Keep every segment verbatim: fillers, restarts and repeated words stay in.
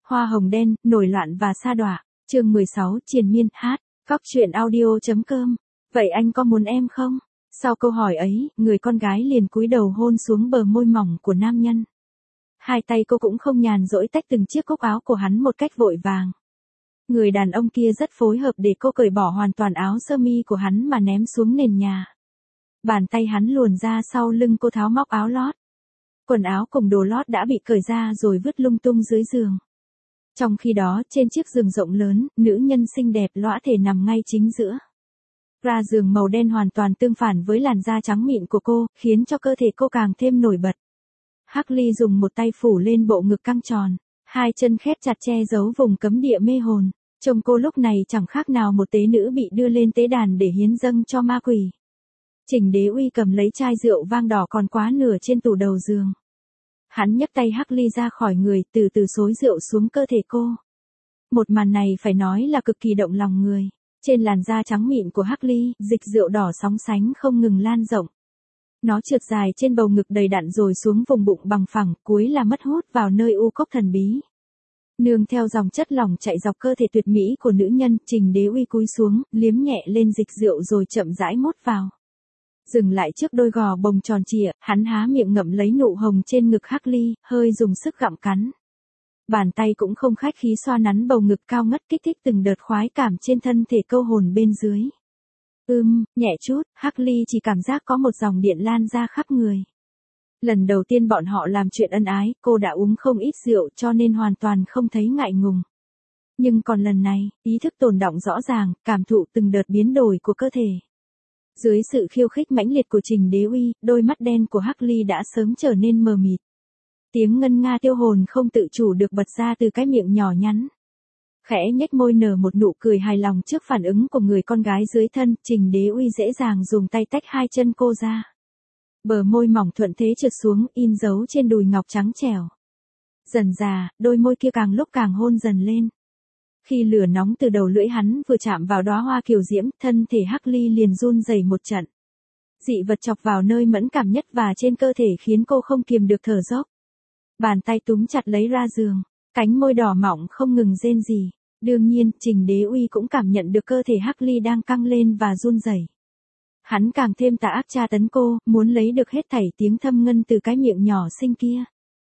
Hoa hồng đen, nổi loạn và sa đọa. Chương mười sáu, triền miên, hát. Cóc truyện audio chấm com. Vậy anh có muốn em không? Sau câu hỏi ấy, người con gái liền cúi đầu hôn xuống bờ môi mỏng của nam nhân. Hai tay cô cũng không nhàn rỗi tách từng chiếc cúc áo của hắn một cách vội vàng. Người đàn ông kia rất phối hợp để cô cởi bỏ hoàn toàn áo sơ mi của hắn mà ném xuống nền nhà. Bàn tay hắn luồn ra sau lưng cô tháo móc áo lót. Quần áo cùng đồ lót đã bị cởi ra rồi vứt lung tung dưới giường. Trong khi đó, trên chiếc giường rộng lớn, nữ nhân xinh đẹp lõa thể nằm ngay chính giữa. Ra giường màu đen hoàn toàn tương phản với làn da trắng mịn của cô, khiến cho cơ thể cô càng thêm nổi bật. Hắc Ly dùng một tay phủ lên bộ ngực căng tròn, hai chân khép chặt che giấu vùng cấm địa mê hồn. Trông cô lúc này chẳng khác nào một tế nữ bị đưa lên tế đàn để hiến dâng cho ma quỷ. Trình Đế Uy cầm lấy chai rượu vang đỏ còn quá nửa trên tủ đầu giường. Hắn nhấc tay Hắc Ly ra khỏi người, từ từ xối rượu xuống cơ thể cô. Một màn này phải nói là cực kỳ động lòng người. Trên làn da trắng mịn của Hắc Ly, dịch rượu đỏ sóng sánh không ngừng lan rộng. Nó trượt dài trên bầu ngực đầy đặn rồi xuống vùng bụng bằng phẳng, cuối là mất hút vào nơi u cốc thần bí. Nương theo dòng chất lỏng chạy dọc cơ thể tuyệt mỹ của nữ nhân, Trình Đế Uy cúi xuống, liếm nhẹ lên dịch rượu rồi chậm rãi mốt vào. Dừng lại trước đôi gò bồng tròn trịa, hắn há miệng ngậm lấy nụ hồng trên ngực Hắc Ly, hơi dùng sức gặm cắn. Bàn tay cũng không khách khí xoa nắn bầu ngực cao ngất kích thích từng đợt khoái cảm trên thân thể câu hồn bên dưới. Ưm, nhẹ chút, Hắc Ly chỉ cảm giác có một dòng điện lan ra khắp người. Lần đầu tiên bọn họ làm chuyện ân ái, cô đã uống không ít rượu cho nên hoàn toàn không thấy ngại ngùng. Nhưng còn lần này, ý thức tồn đọng rõ ràng, cảm thụ từng đợt biến đổi của cơ thể. Dưới sự khiêu khích mãnh liệt của Trình Đế Uy, đôi mắt đen của Hắc Ly đã sớm trở nên mờ mịt. Tiếng ngân nga tiêu hồn không tự chủ được bật ra từ cái miệng nhỏ nhắn. Khẽ nhếch môi nở một nụ cười hài lòng trước phản ứng của người con gái dưới thân, Trình Đế Uy dễ dàng dùng tay tách hai chân cô ra. Bờ môi mỏng thuận thế trượt xuống, in dấu trên đùi ngọc trắng trẻo. Dần dà, đôi môi kia càng lúc càng hôn dần lên. Khi lửa nóng từ đầu lưỡi hắn vừa chạm vào đóa hoa kiều diễm, thân thể Hắc Ly liền run rẩy một trận. Dị vật chọc vào nơi mẫn cảm nhất và trên cơ thể khiến cô không kiềm được thở dốc. Bàn tay túm chặt lấy ra giường, cánh môi đỏ mọng không ngừng rên rỉ. Đương nhiên, Trình Đế Uy cũng cảm nhận được cơ thể Hắc Ly đang căng lên và run rẩy. Hắn càng thêm tà ác tra tấn cô, muốn lấy được hết thảy tiếng thâm ngân từ cái miệng nhỏ xinh kia.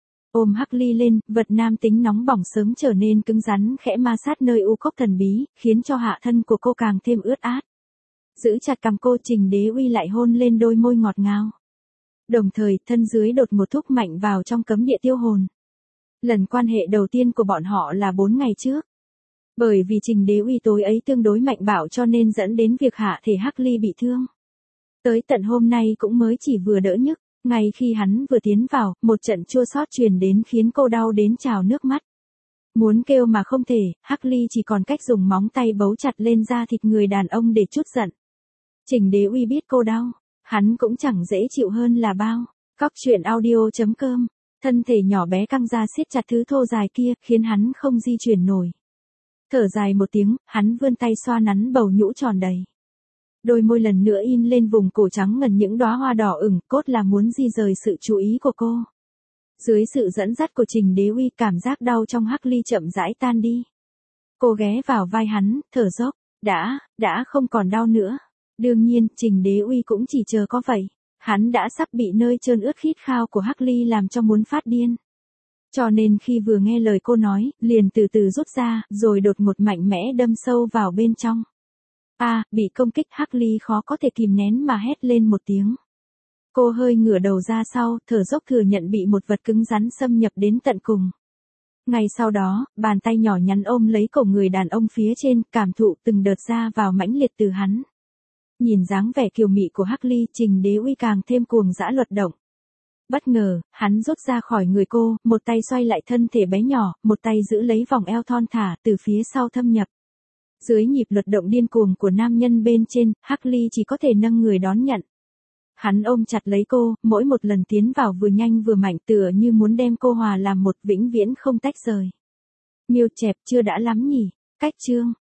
Ôm Hắc Ly lên, vật nam tính nóng bỏng sớm trở nên cứng rắn khẽ ma sát nơi u cốc thần bí, khiến cho hạ thân của cô càng thêm ướt át. Giữ chặt cằm cô, Trình Đế Uy lại hôn lên đôi môi ngọt ngào. Đồng thời, thân dưới đột một thúc mạnh vào trong cấm địa tiêu hồn. Lần quan hệ đầu tiên của bọn họ là bốn ngày trước. Bởi vì Trình Đế Uy tối ấy tương đối mạnh bạo cho nên dẫn đến việc hạ thể Hắc Ly bị thương. Tới tận hôm nay cũng mới chỉ vừa đỡ nhức, ngay khi hắn vừa tiến vào, một trận chua xót truyền đến khiến cô đau đến trào nước mắt. Muốn kêu mà không thể, Hắc Ly chỉ còn cách dùng móng tay bấu chặt lên da thịt người đàn ông để trút giận. Trình Đế Uy biết cô đau, hắn cũng chẳng dễ chịu hơn là bao. Cóc truyện audio chấm com, thân thể nhỏ bé căng ra siết chặt thứ thô dài kia, khiến hắn không di chuyển nổi. Thở dài một tiếng, hắn vươn tay xoa nắn bầu nhũ tròn đầy. Đôi môi lần nữa in lên vùng cổ trắng ngần những đóa hoa đỏ ửng, cốt là muốn di rời sự chú ý của cô. Dưới sự dẫn dắt của Trình Đế Uy, cảm giác đau trong Hắc Ly chậm rãi tan đi. Cô ghé vào vai hắn, thở dốc, đã, đã không còn đau nữa. Đương nhiên, Trình Đế Uy cũng chỉ chờ có vậy. Hắn đã sắp bị nơi trơn ướt khít khao của Hắc Ly làm cho muốn phát điên. Cho nên khi vừa nghe lời cô nói, liền từ từ rút ra, rồi đột một mạnh mẽ đâm sâu vào bên trong. A, à, bị công kích, Hắc Ly khó có thể kìm nén mà hét lên một tiếng. Cô hơi ngửa đầu ra sau, thở dốc thừa nhận bị một vật cứng rắn xâm nhập đến tận cùng. Ngay sau đó, bàn tay nhỏ nhắn ôm lấy cổ người đàn ông phía trên, cảm thụ từng đợt ra vào mãnh liệt từ hắn. Nhìn dáng vẻ kiều mị của Hắc Ly, Trình Đế Uy càng thêm cuồng dã luật động. Bất ngờ, hắn rút ra khỏi người cô, một tay xoay lại thân thể bé nhỏ, một tay giữ lấy vòng eo thon thả từ phía sau thâm nhập. Dưới nhịp luật động điên cuồng của nam nhân bên trên, Hắc Ly chỉ có thể nâng người đón nhận. Hắn ôm chặt lấy cô, mỗi một lần tiến vào vừa nhanh vừa mạnh, tựa như muốn đem cô hòa làm một, vĩnh viễn không tách rời. Miêu chẹp, chưa đã lắm nhỉ? Cách chương.